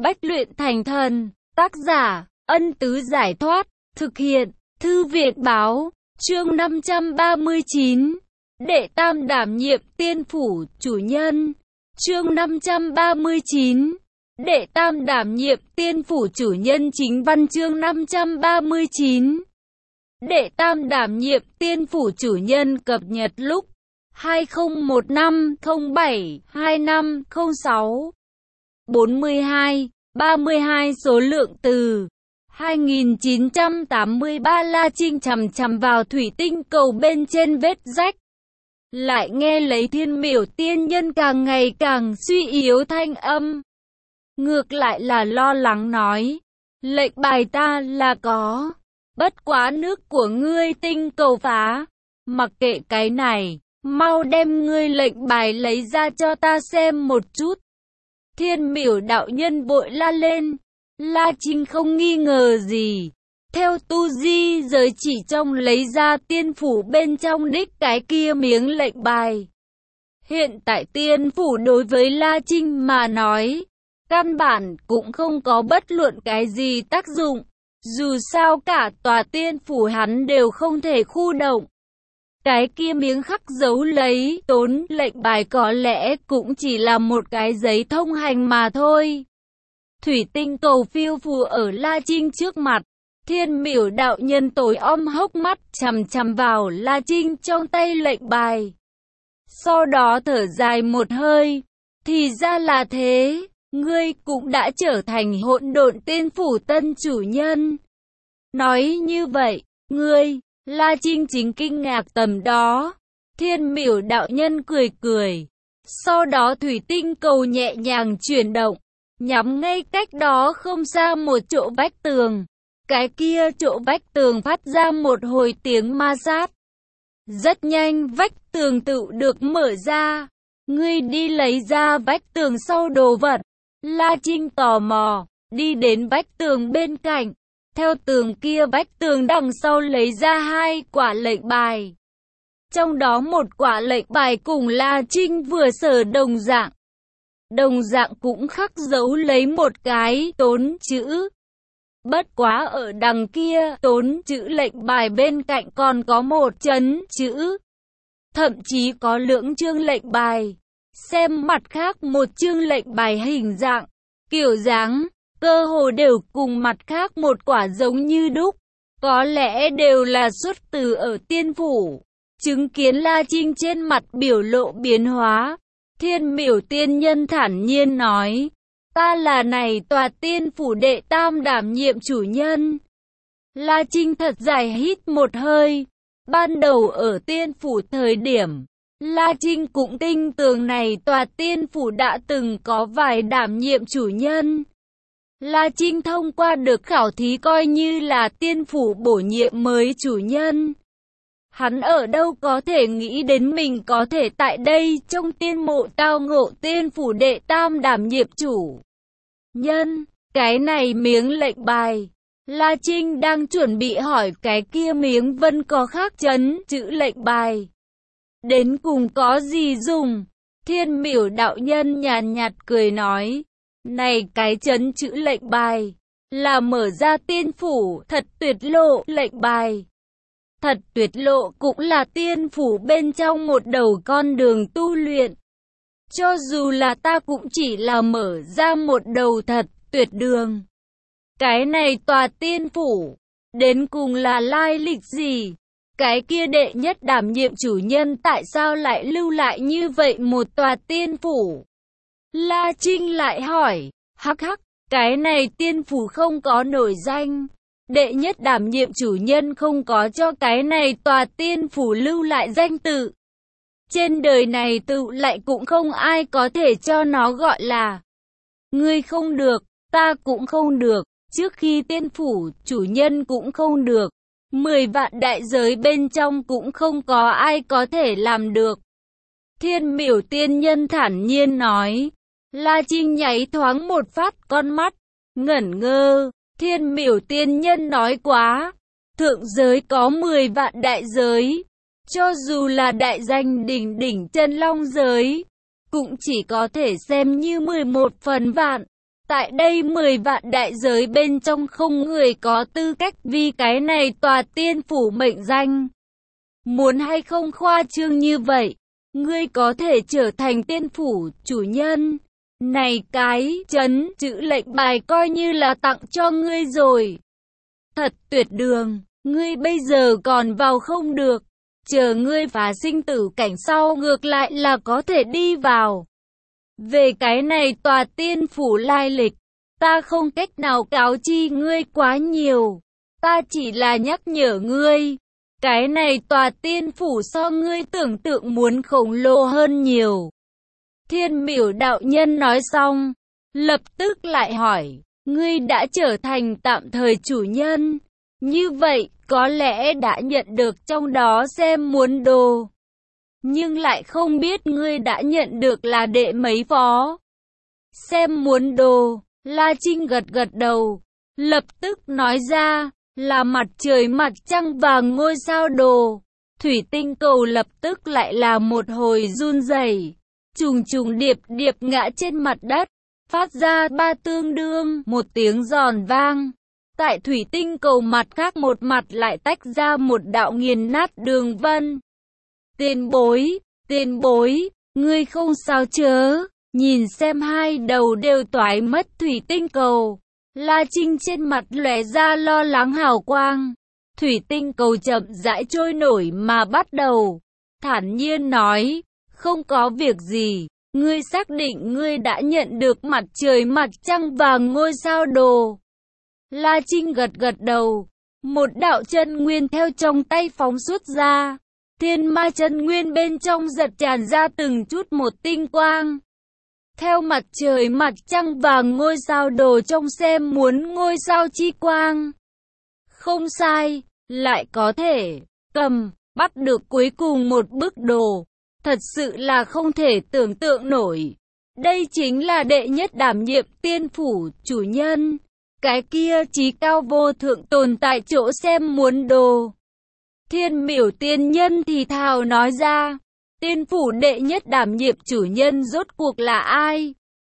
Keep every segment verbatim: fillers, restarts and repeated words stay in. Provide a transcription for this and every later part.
Bách luyện thành thần. Tác giả, Ân Tứ Giải Thoát. Thực hiện, Thư Viện Báo. Chương năm trăm ba mươi chín. Đệ Tam đảm nhiệm tiên phủ, chủ nhân. Chương năm trăm ba mươi chín. Đệ Tam đảm nhiệm tiên phủ chủ nhân. Chính văn chương năm trăm ba mươi chín. Đệ Tam đảm nhiệm tiên phủ chủ nhân. Cập nhật lúc hai không một năm không bảy hai năm không sáu. bốn mươi hai, ba mươi hai số lượng từ hai nghìn chín trăm tám mươi ba. La Trinh chằm chằm vào thủy tinh cầu bên trên vết rách. Lại nghe lấy Thiên Miểu tiên nhân càng ngày càng suy yếu thanh âm. Ngược lại là lo lắng nói, lệnh bài ta là có, bất quá nước của ngươi tinh cầu phá. Mặc kệ cái này, mau đem ngươi lệnh bài lấy ra cho ta xem một chút. Thiên Miểu đạo nhân vội la lên. La Trinh không nghi ngờ gì. Theo tu di giới chỉ trong lấy ra tiên phủ bên trong đích cái kia miếng lệnh bài. Hiện tại tiên phủ đối với La Trinh mà nói, căn bản cũng không có bất luận cái gì tác dụng. Dù sao cả tòa tiên phủ hắn đều không thể khu động. Cái kia miếng khắc dấu lấy tốn lệnh bài có lẽ cũng chỉ là một cái giấy thông hành mà thôi. Thủy tinh cầu phiêu phù ở La Trinh trước mặt. Thiên Miểu đạo nhân tối om hốc mắt chằm chằm vào La Trinh trong tay lệnh bài. Sau đó thở dài một hơi. Thì ra là thế, ngươi cũng đã trở thành hỗn độn tiên phủ tân chủ nhân. Nói như vậy, ngươi, La Trinh chính kinh ngạc tầm đó. Thiên Miểu đạo nhân cười cười. Sau đó thủy tinh cầu nhẹ nhàng chuyển động, nhắm ngay cách đó không xa một chỗ vách tường. Cái kia chỗ vách tường phát ra một hồi tiếng ma sát. Rất nhanh vách tường tự được mở ra. Ngươi đi lấy ra vách tường sau đồ vật. La Trinh tò mò, đi đến vách tường bên cạnh. Theo tường kia vách tường đằng sau lấy ra hai quả lệnh bài. Trong đó một quả lệnh bài cùng La Trinh vừa sở đồng dạng. Đồng dạng cũng khắc dấu lấy một cái tốn chữ. Bất quá ở đằng kia tốn chữ lệnh bài bên cạnh còn có một chấn chữ. Thậm chí có lưỡng chương lệnh bài. Xem mặt khác một chương lệnh bài hình dạng, kiểu dáng, cơ hồ đều cùng mặt khác một quả giống như đúc. Có lẽ đều là xuất từ ở tiên phủ. Chứng kiến La Trinh trên mặt biểu lộ biến hóa. Thiên Miểu tiên nhân thản nhiên nói, ta là này tòa tiên phủ đệ tam đảm nhiệm chủ nhân. La Trinh thật dài hít một hơi. Ban đầu ở tiên phủ thời điểm, La Trinh cũng tin tưởng này tòa tiên phủ đã từng có vài đảm nhiệm chủ nhân. La Trinh thông qua được khảo thí coi như là tiên phủ bổ nhiệm mới chủ nhân. Hắn ở đâu có thể nghĩ đến mình có thể tại đây trong tiên mộ tao ngộ tiên phủ đệ tam đảm nhiệm chủ nhân. Cái này miếng lệnh bài. La Trinh đang chuẩn bị hỏi cái kia miếng vân có khắc chấn chữ lệnh bài đến cùng có gì dùng. Thiên Miểu đạo nhân nhàn nhạt cười nói, này cái chấn chữ lệnh bài là mở ra tiên phủ thật tuyệt lộ lệnh bài. Thật tuyệt lộ cũng là tiên phủ bên trong một đầu con đường tu luyện. Cho dù là ta cũng chỉ là mở ra một đầu thật tuyệt đường. Cái này tòa tiên phủ, đến cùng là lai lịch gì? Cái kia đệ nhất đảm nhiệm chủ nhân tại sao lại lưu lại như vậy một tòa tiên phủ? La Trinh lại hỏi, hắc hắc, cái này tiên phủ không có nổi danh. Đệ nhất đảm nhiệm chủ nhân không có cho cái này tòa tiên phủ lưu lại danh tự. Trên đời này tự lại cũng không ai có thể cho nó gọi là. Ngươi không được, ta cũng không được, trước khi tiên phủ, chủ nhân cũng không được. Mười vạn đại giới bên trong cũng không có ai có thể làm được. Thiên Miểu tiên nhân thản nhiên nói. La Trinh nháy thoáng một phát con mắt, ngẩn ngơ. Thiên Miểu tiên nhân nói quá, thượng giới có mười vạn đại giới, cho dù là đại danh đỉnh đỉnh chân long giới, cũng chỉ có thể xem như mười một phần vạn. Tại đây mười vạn đại giới bên trong không người có tư cách vì cái này tòa tiên phủ mệnh danh. Muốn hay không khoa trương như vậy, ngươi có thể trở thành tiên phủ chủ nhân. Này cái chấn chữ lệnh bài coi như là tặng cho ngươi rồi. Thật tuyệt đường, ngươi bây giờ còn vào không được. Chờ ngươi phá sinh tử cảnh sau ngược lại là có thể đi vào. Về cái này tòa tiên phủ lai lịch, ta không cách nào cáo chi ngươi quá nhiều. Ta chỉ là nhắc nhở ngươi. Cái này tòa tiên phủ so ngươi tưởng tượng muốn khổng lồ hơn nhiều. Thiên Miểu đạo nhân nói xong, lập tức lại hỏi, ngươi đã trở thành tạm thời chủ nhân. Như vậy, có lẽ đã nhận được trong đó xem muốn đồ. Nhưng lại không biết ngươi đã nhận được là đệ mấy phó. Xem muốn đồ, La Trinh gật gật đầu, lập tức nói ra, là mặt trời mặt trăng và ngôi sao đồ. Thủy tinh cầu lập tức lại là một hồi run rẩy, trùng trùng điệp điệp ngã trên mặt đất, phát ra ba tương đương một tiếng giòn vang. Tại thủy tinh cầu mặt khác một mặt lại tách ra một đạo nghiền nát đường vân. Tiền bối, tiền bối, ngươi không sao chớ, nhìn xem hai đầu đều toái mất thủy tinh cầu. La Trinh trên mặt lóe ra lo lắng hào quang. Thủy tinh cầu chậm rãi trôi nổi mà bắt đầu. Thản nhiên nói, không có việc gì, ngươi xác định ngươi đã nhận được mặt trời mặt trăng và ngôi sao đồ. La Trinh gật gật đầu, một đạo chân nguyên theo trong tay phóng xuất ra. Thiên ma chân nguyên bên trong giật tràn ra từng chút một tinh quang. Theo mặt trời mặt trăng và ngôi sao đồ trong xem muốn ngôi sao chi quang. Không sai, lại có thể cầm, bắt được cuối cùng một bức đồ. Thật sự là không thể tưởng tượng nổi. Đây chính là đệ nhất đảm nhiệm tiên phủ chủ nhân. Cái kia chí cao vô thượng tồn tại chỗ xem muốn đồ. Thiên Miểu tiên nhân thì thào nói ra, tiên phủ đệ nhất đảm nhiệm chủ nhân rốt cuộc là ai?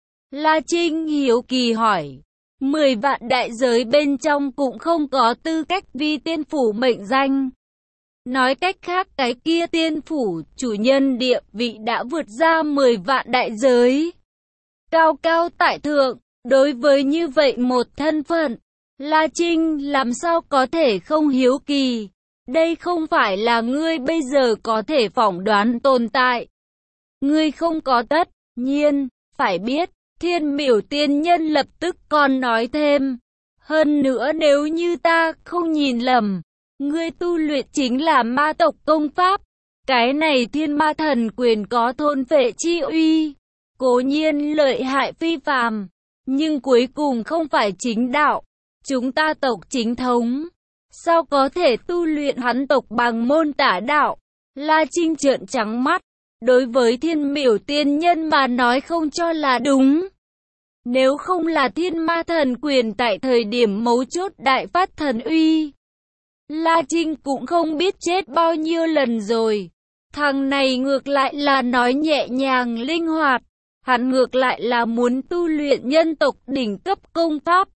La Trinh hiếu kỳ hỏi, mười vạn đại giới bên trong cũng không có tư cách vi tiên phủ mệnh danh. Nói cách khác cái kia tiên phủ chủ nhân địa vị đã vượt ra mười vạn đại giới. Cao cao tại thượng, đối với như vậy một thân phận, La Trinh làm sao có thể không hiếu kỳ. Đây không phải là ngươi bây giờ có thể phỏng đoán tồn tại. Ngươi không có tất nhiên, phải biết, Thiên Miểu tiên nhân lập tức còn nói thêm. Hơn nữa nếu như ta không nhìn lầm, ngươi tu luyện chính là ma tộc công pháp. Cái này thiên ma thần quyền có thôn phệ chi uy. Cố nhiên lợi hại phi phàm, nhưng cuối cùng không phải chính đạo. Chúng ta tộc chính thống, sao có thể tu luyện hắn tộc bằng môn tả đạo? La Trinh trợn trắng mắt, đối với Thiên Miểu tiên nhân mà nói không cho là đúng. Nếu không là thiên ma thần quyền tại thời điểm mấu chốt đại phát thần uy, La Trinh cũng không biết chết bao nhiêu lần rồi. Thằng này ngược lại là nói nhẹ nhàng linh hoạt, hắn ngược lại là muốn tu luyện nhân tộc đỉnh cấp công pháp.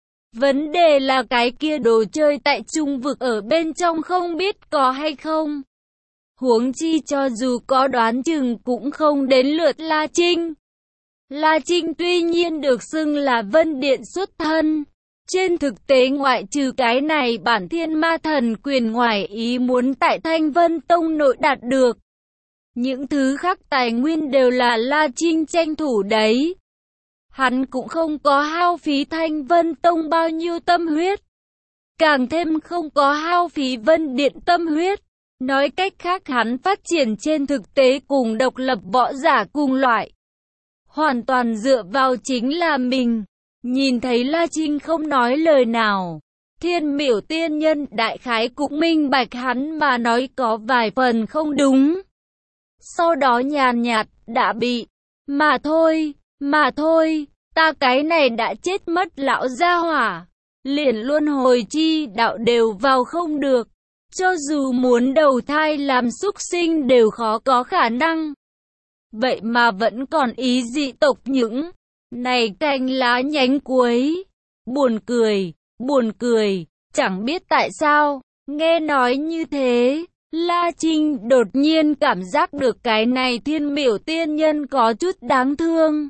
Vấn đề là cái kia đồ chơi tại trung vực ở bên trong không biết có hay không. Huống chi cho dù có đoán chừng cũng không đến lượt La Trinh. La Trinh tuy nhiên được xưng là Vân Điện xuất thân. Trên thực tế ngoại trừ cái này bản thiên ma thần quyền ngoài ý muốn tại Thanh Vân Tông nội đạt được. Những thứ khác tài nguyên đều là La Trinh tranh thủ đấy. Hắn cũng không có hao phí Thanh Vân Tông bao nhiêu tâm huyết. Càng thêm không có hao phí Vân Điện tâm huyết. Nói cách khác hắn phát triển trên thực tế cùng độc lập võ giả cùng loại. Hoàn toàn dựa vào chính là mình. Nhìn thấy La Trinh không nói lời nào. Thiên Miểu tiên nhân đại khái cũng minh bạch hắn mà nói có vài phần không đúng. Sau đó nhàn nhạt, đã bị. Mà thôi, mà thôi, ta cái này đã chết mất lão gia hỏa. Liền luân hồi chi đạo đều vào không được. Cho dù muốn đầu thai làm súc sinh đều khó có khả năng. Vậy mà vẫn còn ý dị tộc những. Này cành lá nhánh cuối, buồn cười, buồn cười, chẳng biết tại sao, nghe nói như thế, La Trinh đột nhiên cảm giác được cái này Thiên Miểu tiên nhân có chút đáng thương.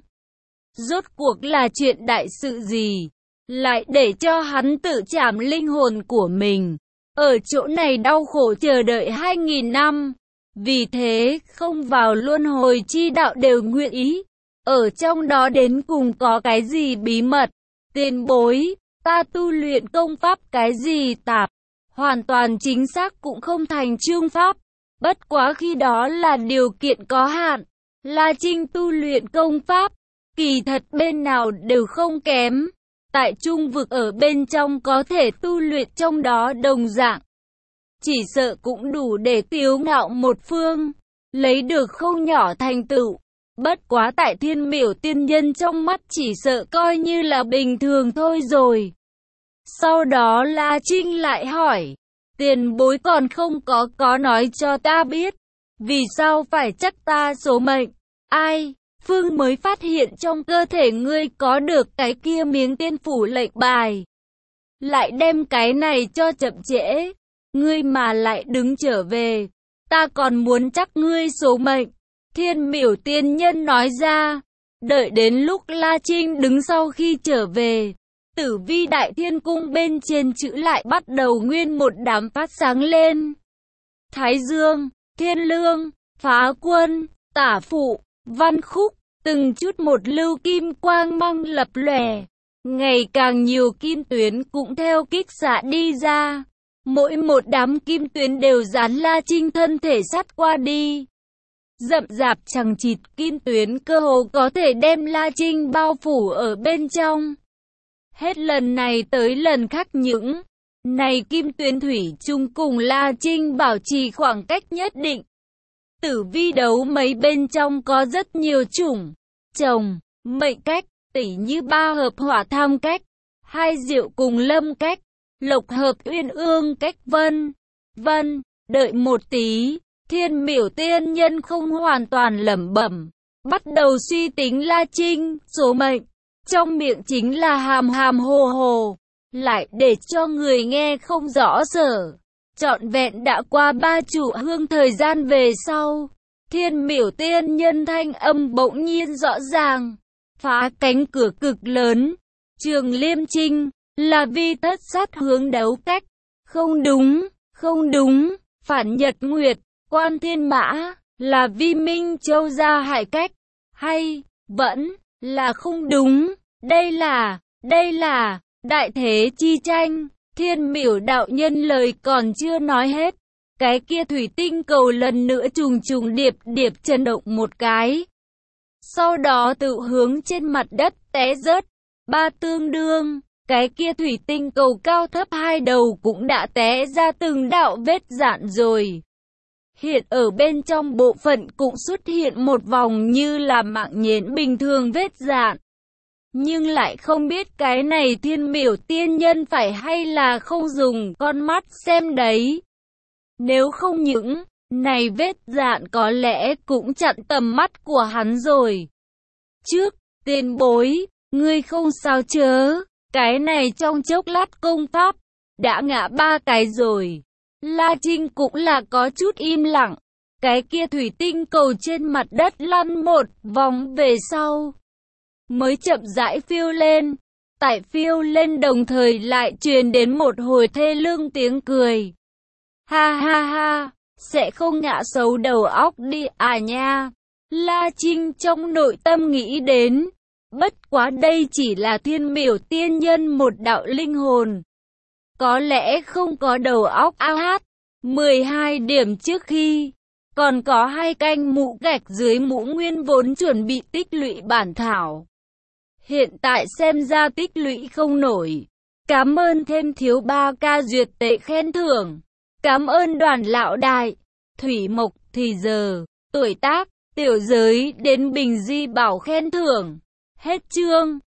Rốt cuộc là chuyện đại sự gì, lại để cho hắn tự chạm linh hồn của mình, ở chỗ này đau khổ chờ đợi hai nghìn năm, vì thế không vào luân hồi chi đạo đều nguyện ý. Ở trong đó đến cùng có cái gì bí mật? Tiền bối, ta tu luyện công pháp cái gì tạp, hoàn toàn chính xác cũng không thành chương pháp. Bất quá khi đó là điều kiện có hạn. La Trinh tu luyện công pháp, kỳ thật bên nào đều không kém. Tại trung vực ở bên trong có thể tu luyện trong đó đồng dạng. Chỉ sợ cũng đủ để tiếu ngạo một phương, lấy được không nhỏ thành tựu. Bất quá tại Thiên Miểu tiên nhân trong mắt chỉ sợ coi như là bình thường thôi rồi. Sau đó La Trinh lại hỏi, tiền bối còn không có có nói cho ta biết, vì sao phải chắc ta số mệnh? Ai, Phương mới phát hiện trong cơ thể ngươi có được cái kia miếng tiên phủ lệnh bài. Lại đem cái này cho chậm trễ, ngươi mà lại đứng trở về, ta còn muốn chắc ngươi số mệnh. Thiên Miểu tiên nhân nói ra, đợi đến lúc La Trinh đứng sau khi trở về, Tử Vi Đại Thiên Cung bên trên chữ lại bắt đầu nguyên một đám phát sáng lên. Thái Dương, Thiên Lương, Phá Quân, Tả Phụ, Văn Khúc, từng chút một lưu kim quang mang lập lòe, ngày càng nhiều kim tuyến cũng theo kích xạ đi ra. Mỗi một đám kim tuyến đều dán La Trinh thân thể sát qua đi. Rậm rạp chằng chịt kim tuyến cơ hồ có thể đem La Trinh bao phủ ở bên trong. Hết lần này tới lần khác những này kim tuyến thủy chung cùng La Trinh bảo trì khoảng cách nhất định. Tử vi đấu mấy bên trong có rất nhiều chủng, trồng, mệnh cách, tỉ như ba hợp hỏa tham cách, hai diệu cùng lâm cách, lộc hợp uyên ương cách vân, vân, đợi một tí. Thiên Miểu tiên nhân không hoàn toàn lẩm bẩm, bắt đầu suy tính La Trinh, số mệnh, trong miệng chính là hàm hàm hồ hồ, lại để cho người nghe không rõ sở. Trọn vẹn đã qua ba trụ hương thời gian về sau, Thiên Miểu tiên nhân thanh âm bỗng nhiên rõ ràng, phá cánh cửa cực lớn, Trường Liêm Trinh, là vi thất sát hướng đấu cách, không đúng, không đúng, phản nhật nguyệt, Quan Thiên Mã, là vi Minh Châu gia hại cách, hay, vẫn, là không đúng, đây là, đây là, đại thế chi tranh. Thiên Miểu đạo nhân lời còn chưa nói hết, cái kia thủy tinh cầu lần nữa trùng trùng điệp điệp chấn động một cái. Sau đó tự hướng trên mặt đất té rớt, ba tương đương, cái kia thủy tinh cầu cao thấp hai đầu cũng đã té ra từng đạo vết dạn rồi. Hiện ở bên trong bộ phận cũng xuất hiện một vòng như là mạng nhện bình thường vết dạn. Nhưng lại không biết cái này Thiên Miểu tiên nhân phải hay là không dùng con mắt xem đấy. Nếu không những này vết dạn có lẽ cũng chặn tầm mắt của hắn rồi. Trước, tiền bối, ngươi không sao chớ, cái này trong chốc lát công pháp, đã ngã ba cái rồi. La Trinh cũng là có chút im lặng, cái kia thủy tinh cầu trên mặt đất lăn một vòng về sau, mới chậm rãi phiêu lên. Tại phiêu lên đồng thời lại truyền đến một hồi thê lương tiếng cười. Ha ha ha, sẽ không ngã xấu đầu óc đi à nha. La Trinh trong nội tâm nghĩ đến, bất quá đây chỉ là Thiên Miểu tiên nhân một đạo linh hồn, có lẽ không có đầu óc ao hát. mười hai điểm trước khi, còn có hai canh mũ gạch dưới mũ nguyên vốn chuẩn bị tích lũy bản thảo. Hiện tại xem ra tích lũy không nổi. Cảm ơn thêm thiếu ba ca duyệt tệ khen thưởng. Cảm ơn đoàn lão đại, Thủy Mộc thì giờ, tuổi tác, tiểu giới đến Bình Di Bảo khen thưởng. Hết chương.